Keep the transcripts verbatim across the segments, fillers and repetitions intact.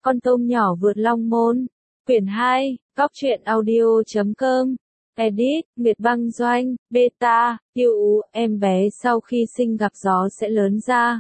Con tôm nhỏ vượt long môn. Quyển hai, góc truyện audio.com. Edit, Nguyệt Băng Doanh, Beta, yêu ú, em bé sau khi sinh gặp gió sẽ lớn ra.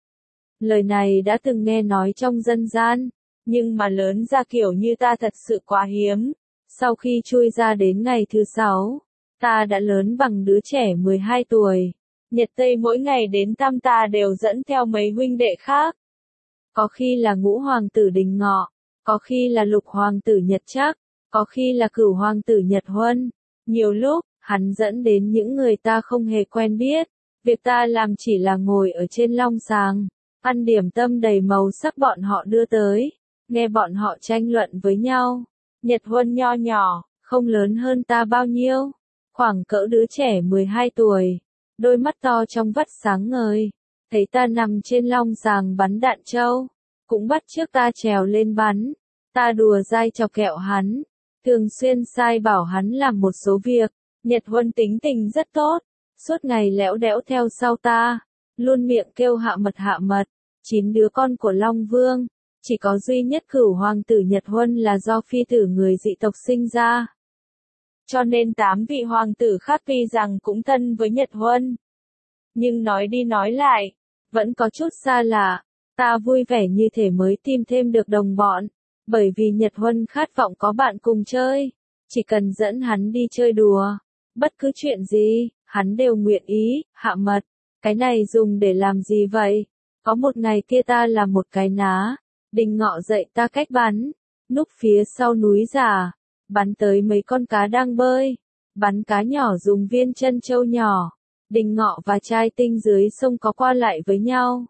Lời này đã từng nghe nói trong dân gian, nhưng mà lớn ra kiểu như ta thật sự quá hiếm. Sau khi chui ra đến ngày thứ sáu, ta đã lớn bằng đứa trẻ mười hai tuổi. Nhật Tây mỗi ngày đến thăm ta đều dẫn theo mấy huynh đệ khác. Có khi là ngũ hoàng tử Đình Ngọ, có khi là lục hoàng tử Nhật Trắc, có khi là cửu hoàng tử Nhật Huân. Nhiều lúc, hắn dẫn đến những người ta không hề quen biết. Việc ta làm chỉ là ngồi ở trên long sàng, ăn điểm tâm đầy màu sắc bọn họ đưa tới, nghe bọn họ tranh luận với nhau. Nhật Huân nho nhỏ, không lớn hơn ta bao nhiêu, khoảng cỡ đứa trẻ mười hai tuổi, đôi mắt to trong vắt sáng ngời. Thấy ta nằm trên long sàng bắn đạn trâu, cũng bắt chước ta trèo lên bắn. Ta đùa dai chọc kẹo hắn, thường xuyên sai bảo hắn làm một số việc. Nhật Huân tính tình rất tốt, suốt ngày lẽo đẽo theo sau ta, luôn miệng kêu hạ mật hạ mật. Chín đứa con của Long Vương, chỉ có duy nhất cửu hoàng tử Nhật Huân là do phi tử người dị tộc sinh ra. Cho nên tám vị hoàng tử khác tuy rằng cũng thân với Nhật Huân, nhưng nói đi nói lại, vẫn có chút xa lạ. Ta vui vẻ như thể mới tìm thêm được đồng bọn, bởi vì Nhật Huân khát vọng có bạn cùng chơi. Chỉ cần dẫn hắn đi chơi đùa, bất cứ chuyện gì, hắn đều nguyện ý. Hạ mật, cái này dùng để làm gì vậy? Có một ngày kia ta là một cái ná, Đình Ngọ dạy ta cách bắn, núp phía sau núi giả, bắn tới mấy con cá đang bơi, bắn cá nhỏ dùng viên chân châu nhỏ. Đình Ngọ và trai tinh dưới sông có qua lại với nhau.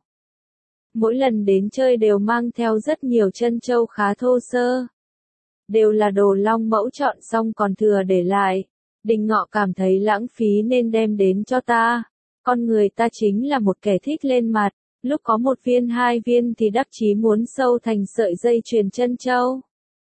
Mỗi lần đến chơi đều mang theo rất nhiều chân châu khá thô sơ. Đều là đồ Long Mẫu chọn xong còn thừa để lại. Đình Ngọ cảm thấy lãng phí nên đem đến cho ta. Con người ta chính là một kẻ thích lên mặt. Lúc có một viên hai viên thì đắc chí muốn sâu thành sợi dây chuyền chân châu.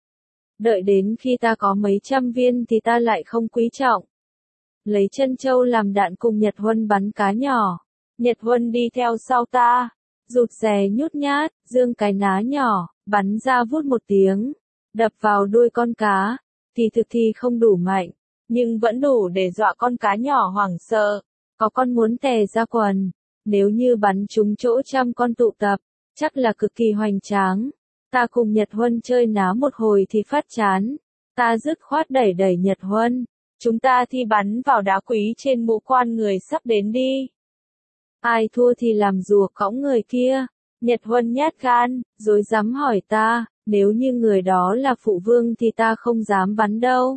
Đợi đến khi ta có mấy trăm viên thì ta lại không quý trọng. Lấy chân châu làm đạn cùng Nhật Huân bắn cá nhỏ. Nhật Huân đi theo sau ta, rụt rè nhút nhát, dương cái ná nhỏ, bắn ra vút một tiếng, đập vào đuôi con cá. Thì thực thì không đủ mạnh, nhưng vẫn đủ để dọa con cá nhỏ hoảng sợ. Có con muốn tè ra quần. Nếu như bắn trúng chỗ trăm con tụ tập, chắc là cực kỳ hoành tráng. Ta cùng Nhật Huân chơi ná một hồi thì phát chán. Ta dứt khoát đẩy đẩy Nhật Huân. Chúng ta thi bắn vào đá quý trên mũ quan người sắp đến đi. Ai thua thì làm rùa cõng người kia. Nhật Huân nhát gan, dối dám hỏi ta, nếu như người đó là phụ vương thì ta không dám bắn đâu.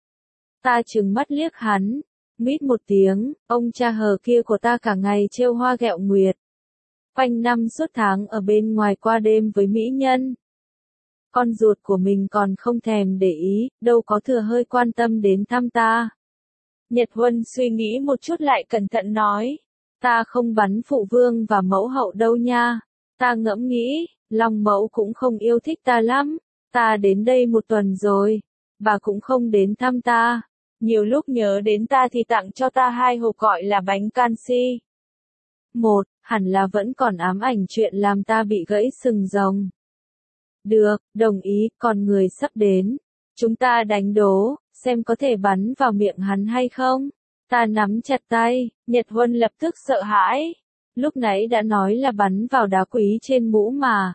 Ta trừng mắt liếc hắn, mít một tiếng, ông cha hờ kia của ta cả ngày trêu hoa ghẹo nguyệt. Quanh năm suốt tháng ở bên ngoài qua đêm với mỹ nhân. Con ruột của mình còn không thèm để ý, đâu có thừa hơi quan tâm đến thăm ta. Nhật Huân suy nghĩ một chút lại cẩn thận nói, ta không bắn phụ vương và mẫu hậu đâu nha. Ta ngẫm nghĩ, Long Mẫu cũng không yêu thích ta lắm. Ta đến đây một tuần rồi, bà cũng không đến thăm ta. Nhiều lúc nhớ đến ta thì tặng cho ta hai hộp gọi là bánh canxi. Một, hẳn là vẫn còn ám ảnh chuyện làm ta bị gãy sừng rồng. Được, đồng ý, còn người sắp đến. Chúng ta đánh đố, xem có thể bắn vào miệng hắn hay không. Ta nắm chặt tay, Nhật Huân lập tức sợ hãi. Lúc nãy đã nói là bắn vào đá quý trên mũ mà.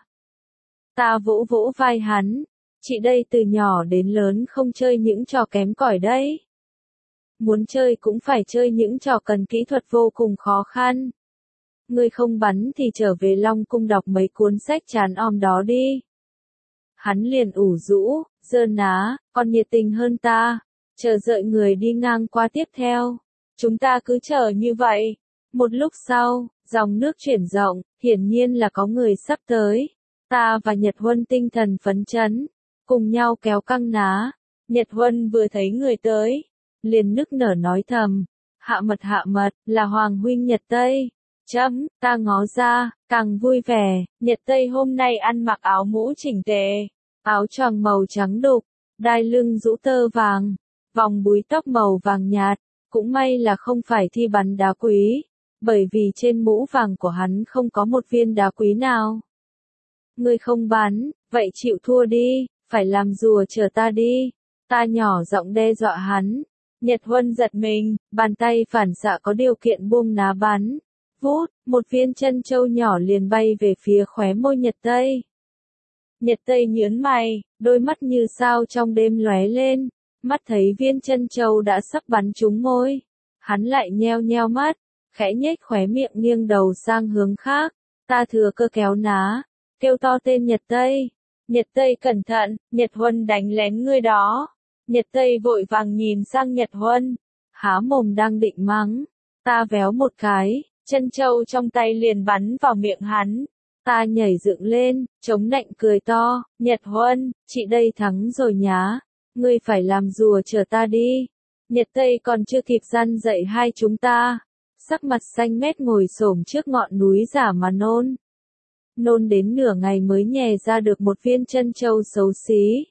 Ta vỗ vỗ vai hắn. Chị đây từ nhỏ đến lớn không chơi những trò kém cỏi đấy. Muốn chơi cũng phải chơi những trò cần kỹ thuật vô cùng khó khăn. Ngươi không bắn thì trở về Long Cung đọc mấy cuốn sách chán om đó đi. Hắn liền ủ rũ, giơ ná, còn nhiệt tình hơn ta, chờ đợi người đi ngang qua tiếp theo. Chúng ta cứ chờ như vậy. Một lúc sau, dòng nước chuyển rộng, hiển nhiên là có người sắp tới. Ta và Nhật Huân tinh thần phấn chấn, cùng nhau kéo căng ná. Nhật Huân vừa thấy người tới, liền nức nở nói thầm, hạ mật hạ mật, là Hoàng huynh Nhật Tây. Chấm, ta ngó ra, càng vui vẻ. Nhật Tây hôm nay ăn mặc áo mũ chỉnh tề, áo choàng màu trắng đục, đai lưng rũ tơ vàng, vòng búi tóc màu vàng nhạt. Cũng may là không phải thi bắn đá quý, bởi vì trên mũ vàng của hắn không có một viên đá quý nào. Ngươi không bắn, Vậy chịu thua đi, phải làm rùa chờ ta đi. Ta nhỏ giọng đe dọa hắn. Nhật Huân giật mình, bàn tay phản xạ có điều kiện buông ná bắn. Vút, một viên chân châu nhỏ liền bay về phía khóe môi Nhật Tây. Nhật Tây nhướng mày, đôi mắt như sao trong đêm lóe lên, mắt thấy viên chân châu đã sắp bắn trúng môi. Hắn lại nheo nheo mắt, khẽ nhếch khóe miệng nghiêng đầu sang hướng khác. Ta thừa cơ kéo ná, kêu to tên Nhật Tây. Nhật Tây cẩn thận, Nhật Huân đánh lén ngươi đó. Nhật Tây vội vàng nhìn sang Nhật Huân, há mồm đang định mắng. Ta véo một cái, chân châu trong tay liền bắn vào miệng hắn. Ta nhảy dựng lên, chống nạnh cười to, Nhật Huân, chị đây thắng rồi nhá. Ngươi phải làm rùa chờ ta đi. Nhật Tây còn chưa kịp răn dậy hai chúng ta. Sắc mặt xanh mét ngồi xổm trước ngọn núi giả mà nôn. Nôn đến nửa ngày mới nhè ra được một viên chân châu xấu xí.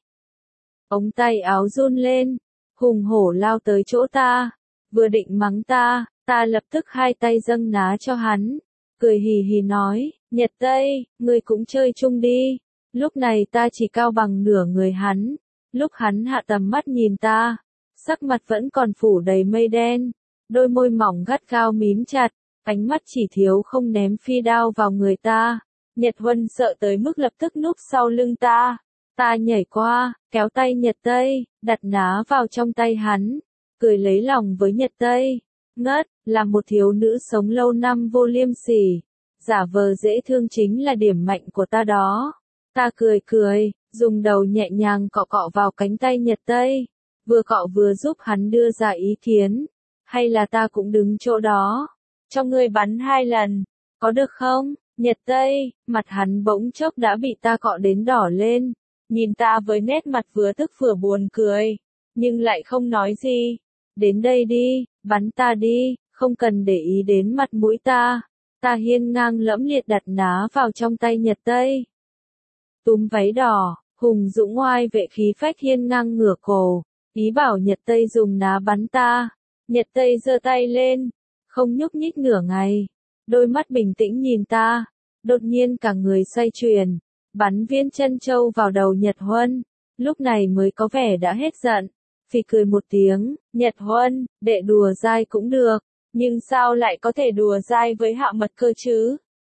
Ống tay áo run lên, hùng hổ lao tới chỗ ta. Vừa định mắng ta, ta lập tức hai tay dâng ná cho hắn. Cười hì hì nói, Nhật Tây, ngươi cũng chơi chung đi. Lúc này ta chỉ cao bằng nửa người hắn. Lúc hắn hạ tầm mắt nhìn ta, sắc mặt vẫn còn phủ đầy mây đen. Đôi môi mỏng gắt gao mím chặt, ánh mắt chỉ thiếu không ném phi đao vào người ta. Nhật Huân sợ tới mức lập tức núp sau lưng ta. Ta nhảy qua, kéo tay Nhật Tây, đặt ná vào trong tay hắn, cười lấy lòng với Nhật Tây. Ngất, là một thiếu nữ sống lâu năm vô liêm sỉ, giả vờ dễ thương chính là điểm mạnh của ta đó. Ta cười cười, dùng đầu nhẹ nhàng cọ cọ vào cánh tay Nhật Tây, vừa cọ vừa giúp hắn đưa ra ý kiến. Hay là ta cũng đứng chỗ đó, cho ngươi bắn hai lần, có được không? Nhật Tây, mặt hắn bỗng chốc đã bị ta cọ đến đỏ lên, nhìn ta với nét mặt vừa tức vừa buồn cười, nhưng lại không nói gì. Đến đây đi, bắn ta đi, không cần để ý đến mặt mũi ta. Ta hiên ngang lẫm liệt đặt ná vào trong tay Nhật Tây. Túm váy đỏ, hùng dũng oai vệ khí phách hiên ngang ngửa cổ, ý bảo Nhật Tây dùng ná bắn ta. Nhật Tây giơ tay lên, không nhúc nhích nửa ngày, đôi mắt bình tĩnh nhìn ta, đột nhiên cả người xoay chuyển, bắn viên chân châu vào đầu Nhật Huân, lúc này mới có vẻ đã hết giận, phì cười một tiếng, Nhật Huân, đệ đùa dai cũng được, nhưng sao lại có thể đùa dai với Hạ Mật cơ chứ?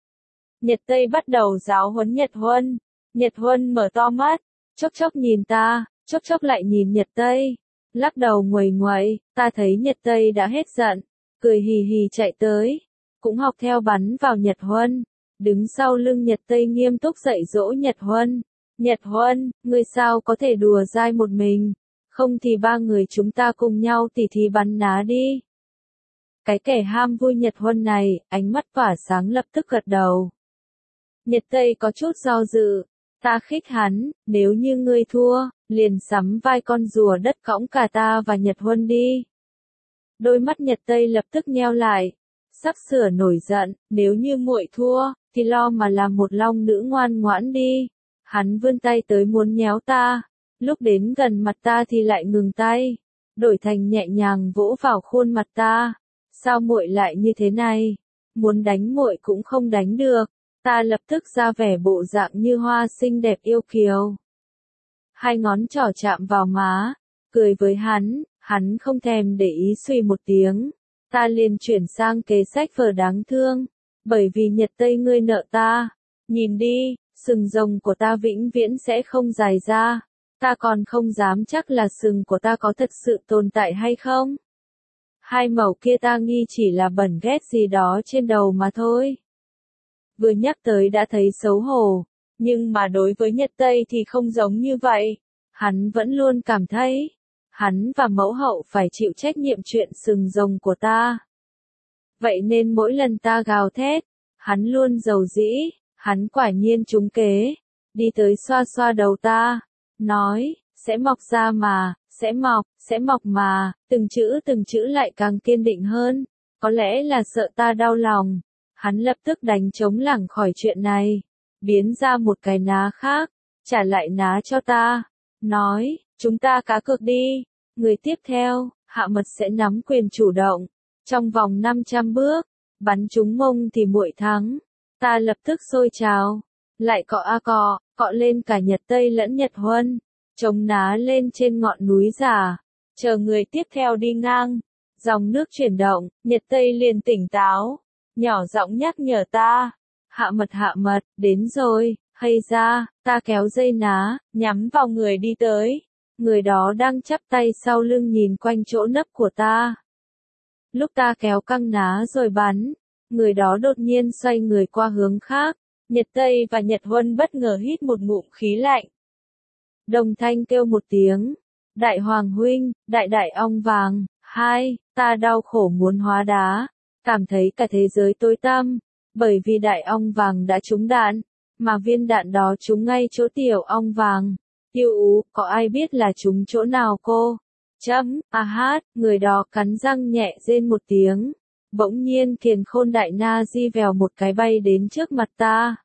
Nhật Tây bắt đầu giáo huấn Nhật Huân, Nhật Huân mở to mắt, chốc chốc nhìn ta, chốc chốc lại nhìn Nhật Tây. Lắc đầu nguầy nguậy, ta thấy Nhật Tây đã hết giận, cười hì hì chạy tới, cũng học theo bắn vào Nhật Huân, đứng sau lưng Nhật Tây nghiêm túc dạy dỗ Nhật Huân. Nhật Huân, ngươi sao có thể đùa dai một mình, không thì ba người chúng ta cùng nhau tỉ thí bắn ná đi. Cái kẻ ham vui Nhật Huân này, ánh mắt tỏa sáng lập tức gật đầu. Nhật Tây có chút do dự, ta khích hắn, nếu như ngươi thua, liền sắm vai con rùa đất cõng cả ta và Nhật Huân đi. Đôi mắt Nhật Tây lập tức nheo lại, sắp sửa nổi giận, nếu như muội thua, thì lo mà làm một long nữ ngoan ngoãn đi. Hắn vươn tay tới muốn nhéo ta, lúc đến gần mặt ta thì lại ngừng tay, đổi thành nhẹ nhàng vỗ vào khuôn mặt ta. Sao muội lại như thế này? Muốn đánh muội cũng không đánh được. Ta lập tức ra vẻ bộ dạng như hoa xinh đẹp yêu kiều. Hai ngón trỏ chạm vào má, cười với hắn, hắn không thèm để ý suy một tiếng. Ta liền chuyển sang kế sách vở đáng thương, bởi vì Nhật Tây ngươi nợ ta. Nhìn đi, sừng rồng của ta vĩnh viễn sẽ không dài ra. Ta còn không dám chắc là sừng của ta có thật sự tồn tại hay không. Hai mẩu kia ta nghi chỉ là bẩn ghét gì đó trên đầu mà thôi. Vừa nhắc tới đã thấy xấu hổ, nhưng mà đối với Nhật Tây thì không giống như vậy. Hắn vẫn luôn cảm thấy, hắn và mẫu hậu phải chịu trách nhiệm chuyện sừng rồng của ta. Vậy nên mỗi lần ta gào thét, hắn luôn giàu dĩ, hắn quả nhiên trúng kế, đi tới xoa xoa đầu ta, nói, sẽ mọc ra mà, sẽ mọc, sẽ mọc mà, từng chữ từng chữ lại càng kiên định hơn, có lẽ là sợ ta đau lòng. Hắn lập tức đánh trống lảng khỏi chuyện này, biến ra một cái ná khác, trả lại ná cho ta, nói, chúng ta cá cược đi, người tiếp theo, Hạ Mật sẽ nắm quyền chủ động, trong vòng năm trăm bước, bắn trúng mông thì muội thắng. Ta lập tức sôi trào, lại cọ a cọ, cọ lên cả Nhật Tây lẫn Nhật Huân, chống ná lên trên ngọn núi giả, chờ người tiếp theo đi ngang. Dòng nước chuyển động, Nhật Tây liền tỉnh táo, nhỏ giọng nhắc nhở ta, hạ mật hạ mật, đến rồi, hay ra, ta kéo dây ná, nhắm vào người đi tới. Người đó đang chắp tay sau lưng nhìn quanh chỗ nấp của ta. Lúc ta kéo căng ná rồi bắn, người đó đột nhiên xoay người qua hướng khác. Nhật Tây và Nhật Huân bất ngờ hít một ngụm khí lạnh. Đồng thanh kêu một tiếng, đại hoàng huynh, đại đại ong vàng, hai, ta đau khổ muốn hóa đá, cảm thấy cả thế giới tối tăm, bởi vì đại ong vàng đã trúng đạn, mà viên đạn đó trúng ngay chỗ tiểu ong vàng. Yêu ú, có ai biết là trúng chỗ nào cô? Chấm, a hát, người đó cắn răng nhẹ rên một tiếng. Bỗng nhiên Kiền Khôn Đại Na Di vèo một cái bay đến trước mặt ta.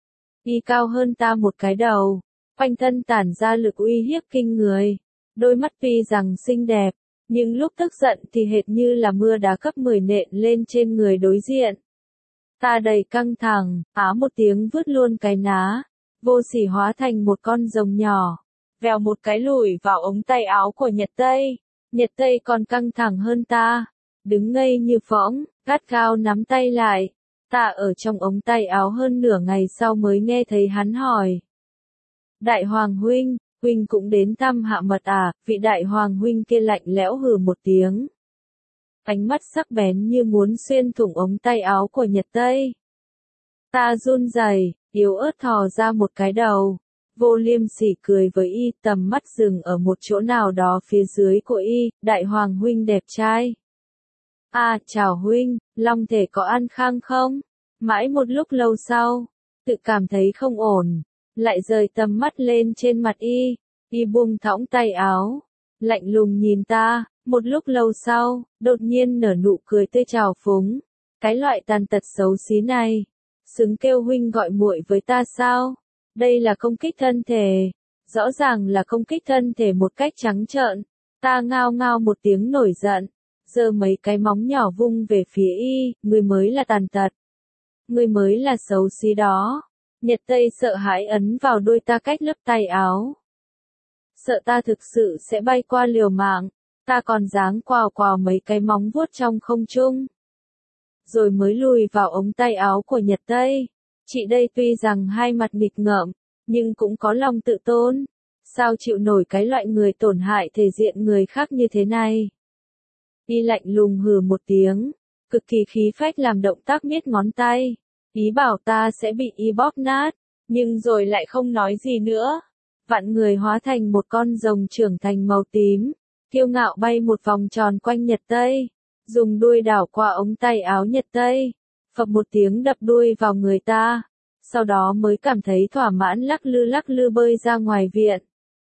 Y cao hơn ta một cái đầu, quanh thân tản ra lực uy hiếp kinh người. Đôi mắt tuy rằng xinh đẹp, nhưng lúc tức giận thì hệt như là mưa đá cấp mười nện lên trên người đối diện. Ta đầy căng thẳng, á một tiếng vứt luôn cái ná, vô sỉ hóa thành một con rồng nhỏ, vèo một cái lùi vào ống tay áo của Nhật Tây. Nhật Tây còn căng thẳng hơn ta, đứng ngây như phỗng, gắt gao nắm tay lại. Ta ở trong ống tay áo hơn nửa ngày sau mới nghe thấy hắn hỏi. Đại Hoàng huynh, huynh cũng đến thăm hạ mật à? Vị Đại Hoàng huynh kia lạnh lẽo hừ một tiếng. Ánh mắt sắc bén như muốn xuyên thủng ống tay áo của Nhật Tây. Ta run rẩy, yếu ớt thò ra một cái đầu. Vô Liêm Sỉ cười với y, tầm mắt dừng ở một chỗ nào đó phía dưới của y. Đại Hoàng huynh đẹp trai. À, chào huynh, long thể có ăn khang không? Mãi một lúc lâu sau, tự cảm thấy không ổn, lại rời tầm mắt lên trên mặt y. Y buông thõng tay áo, lạnh lùng nhìn ta. Một lúc lâu sau, đột nhiên nở nụ cười tươi trào phúng. Cái loại tàn tật xấu xí này, xứng kêu huynh gọi muội với ta sao? Đây là công kích thân thể, rõ ràng là công kích thân thể một cách trắng trợn. Ta ngao ngao một tiếng nổi giận, giơ mấy cái móng nhỏ vung về phía y, người mới là tàn tật. Người mới là xấu xí đó. Nhật Tây sợ hãi ấn vào đôi ta cách lớp tay áo. Sợ ta thực sự sẽ bay qua liều mạng. Ta còn giáng quào quào mấy cái móng vuốt trong không trung. Rồi mới lùi vào ống tay áo của Nhật Tây. Chị đây tuy rằng hai mặt nghịch ngợm, nhưng cũng có lòng tự tôn. Sao chịu nổi cái loại người tổn hại thể diện người khác như thế này? Y lạnh lùng hừ một tiếng, cực kỳ khí phách làm động tác miết ngón tay. Ý bảo ta sẽ bị y bóp nát, nhưng rồi lại không nói gì nữa. Vạn người hóa thành một con rồng trưởng thành màu tím. Kiêu ngạo bay một vòng tròn quanh Nhật Tây, dùng đuôi đảo qua ống tay áo Nhật Tây, phập một tiếng đập đuôi vào người ta, sau đó mới cảm thấy thỏa mãn lắc lư lắc lư bơi ra ngoài viện.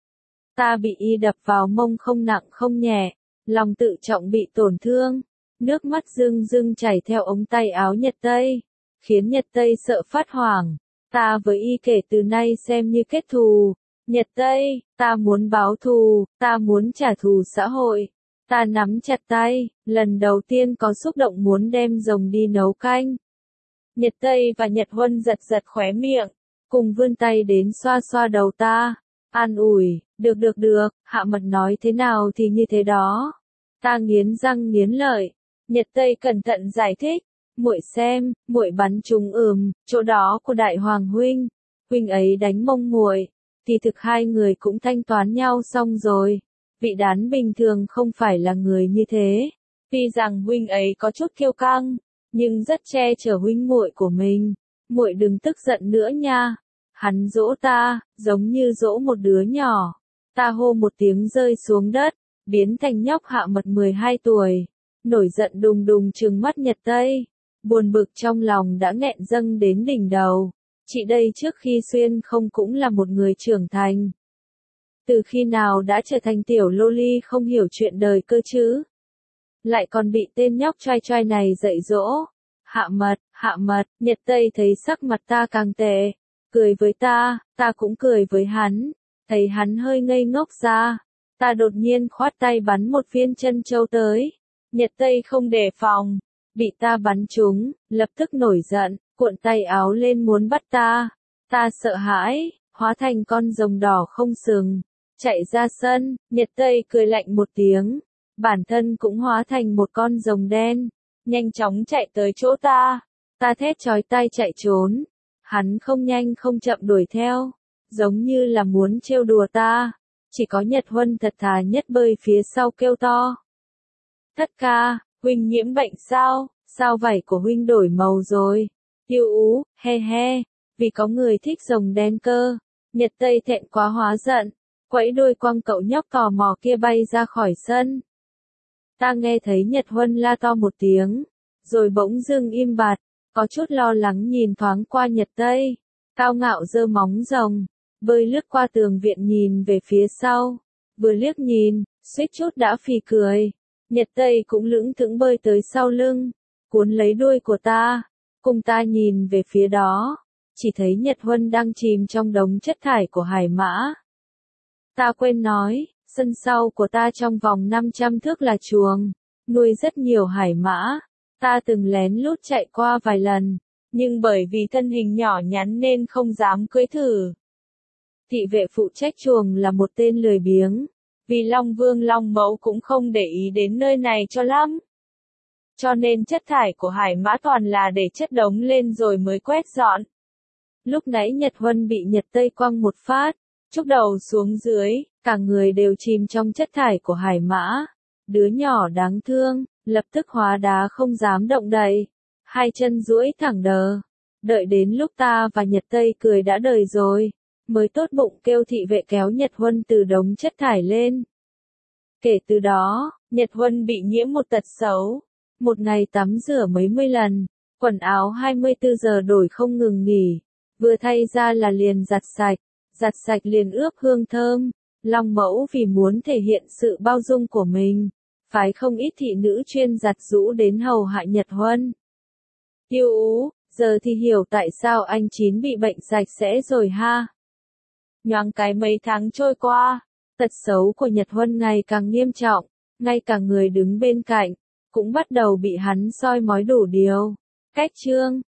Ta bị y đập vào mông không nặng không nhẹ, lòng tự trọng bị tổn thương, nước mắt rưng rưng chảy theo ống tay áo Nhật Tây, khiến Nhật Tây sợ phát hoảng. Ta với y kể từ nay xem như kết thù. Nhật Tây, ta muốn báo thù, ta muốn trả thù xã hội. Ta nắm chặt tay, lần đầu tiên có xúc động muốn đem rồng đi nấu canh. Nhật Tây và Nhật Huân giật giật khóe miệng, cùng vươn tay đến xoa xoa đầu ta, an ủi, được được được, hạ mật nói thế nào thì như thế đó. Ta nghiến răng nghiến lợi, Nhật Tây cẩn thận giải thích, muội xem, muội bắn trúng ừm, chỗ đó của Đại Hoàng huynh, huynh ấy đánh mông muội. Thì thực hai người cũng thanh toán nhau xong rồi. Vị đán bình thường không phải là người như thế. Tuy rằng huynh ấy có chút kiêu căng, nhưng rất che chở huynh muội của mình. Muội đừng tức giận nữa nha. Hắn dỗ ta, giống như dỗ một đứa nhỏ. Ta hô một tiếng rơi xuống đất, biến thành nhóc hạ mật mười hai tuổi. Nổi giận đùng đùng trừng mắt Nhật Tây. Buồn bực trong lòng đã nghẹn dâng đến đỉnh đầu. Chị đây trước khi xuyên không cũng là một người trưởng thành. Từ khi nào đã trở thành tiểu loli không hiểu chuyện đời cơ chứ? Lại còn bị tên nhóc trai trai này dạy dỗ. Hạ mật, hạ mật, Nhật Tây thấy sắc mặt ta càng tệ. Cười với ta, ta cũng cười với hắn. Thấy hắn hơi ngây ngốc ra. Ta đột nhiên khoát tay bắn một viên chân châu tới. Nhật Tây không đề phòng. Bị ta bắn trúng, lập tức nổi giận. Cuộn tay áo lên muốn bắt ta. Ta sợ hãi, hóa thành con rồng đỏ không sừng, chạy ra sân, Nhật Tây cười lạnh một tiếng, bản thân cũng hóa thành một con rồng đen, nhanh chóng chạy tới chỗ ta, ta thét chói tai chạy trốn, hắn không nhanh không chậm đuổi theo, giống như là muốn trêu đùa ta, chỉ có Nhật Huân thật thà nhất bơi phía sau kêu to. Thất ca, huynh nhiễm bệnh sao, sao vảy của huynh đổi màu rồi, Tiêu Ú, he he, vì có người thích rồng đen cơ, Nhật Tây thẹn quá hóa giận, quẫy đuôi quăng cậu nhóc tò mò kia bay ra khỏi sân. Ta nghe thấy Nhật Huân la to một tiếng, rồi bỗng dưng im bặt, có chút lo lắng nhìn thoáng qua Nhật Tây, cao ngạo giơ móng rồng, bơi lướt qua tường viện nhìn về phía sau, vừa liếc nhìn, suýt chút đã phì cười, Nhật Tây cũng lững thững bơi tới sau lưng, cuốn lấy đuôi của ta, cùng ta nhìn về phía đó, chỉ thấy Nhật Huân đang chìm trong đống chất thải của hải mã. Ta quên nói, sân sau của ta trong vòng năm trăm thước là chuồng, nuôi rất nhiều hải mã, ta từng lén lút chạy qua vài lần, nhưng bởi vì thân hình nhỏ nhắn nên không dám cưỡi thử. Thị vệ phụ trách chuồng là một tên lười biếng, vì Long Vương Long Mẫu cũng không để ý đến nơi này cho lắm. Cho nên chất thải của hải mã toàn là để chất đống lên rồi mới quét dọn. Lúc nãy Nhật Huân bị Nhật Tây quăng một phát, chúc đầu xuống dưới, cả người đều chìm trong chất thải của hải mã. Đứa nhỏ đáng thương, lập tức hóa đá không dám động đậy, hai chân duỗi thẳng đờ. Đợi đến lúc ta và Nhật Tây cười đã đời rồi, mới tốt bụng kêu thị vệ kéo Nhật Huân từ đống chất thải lên. Kể từ đó, Nhật Huân bị nhiễm một tật xấu, một ngày tắm rửa mấy mươi lần, quần áo hai mươi tư giờ đổi không ngừng nghỉ, vừa thay ra là liền giặt sạch, giặt sạch liền ướp hương thơm. Long Mẫu vì muốn thể hiện sự bao dung của mình, phái không ít thị nữ chuyên giặt giũ đến hầu hạ Nhật Huân. Tiêu Ú, giờ thì hiểu tại sao anh Chín bị bệnh sạch sẽ rồi ha. Nhoáng cái mấy tháng trôi qua, tật xấu của Nhật Huân ngày càng nghiêm trọng, ngay cả người đứng bên cạnh, cũng bắt đầu bị hắn soi mói đủ điều. Cách chương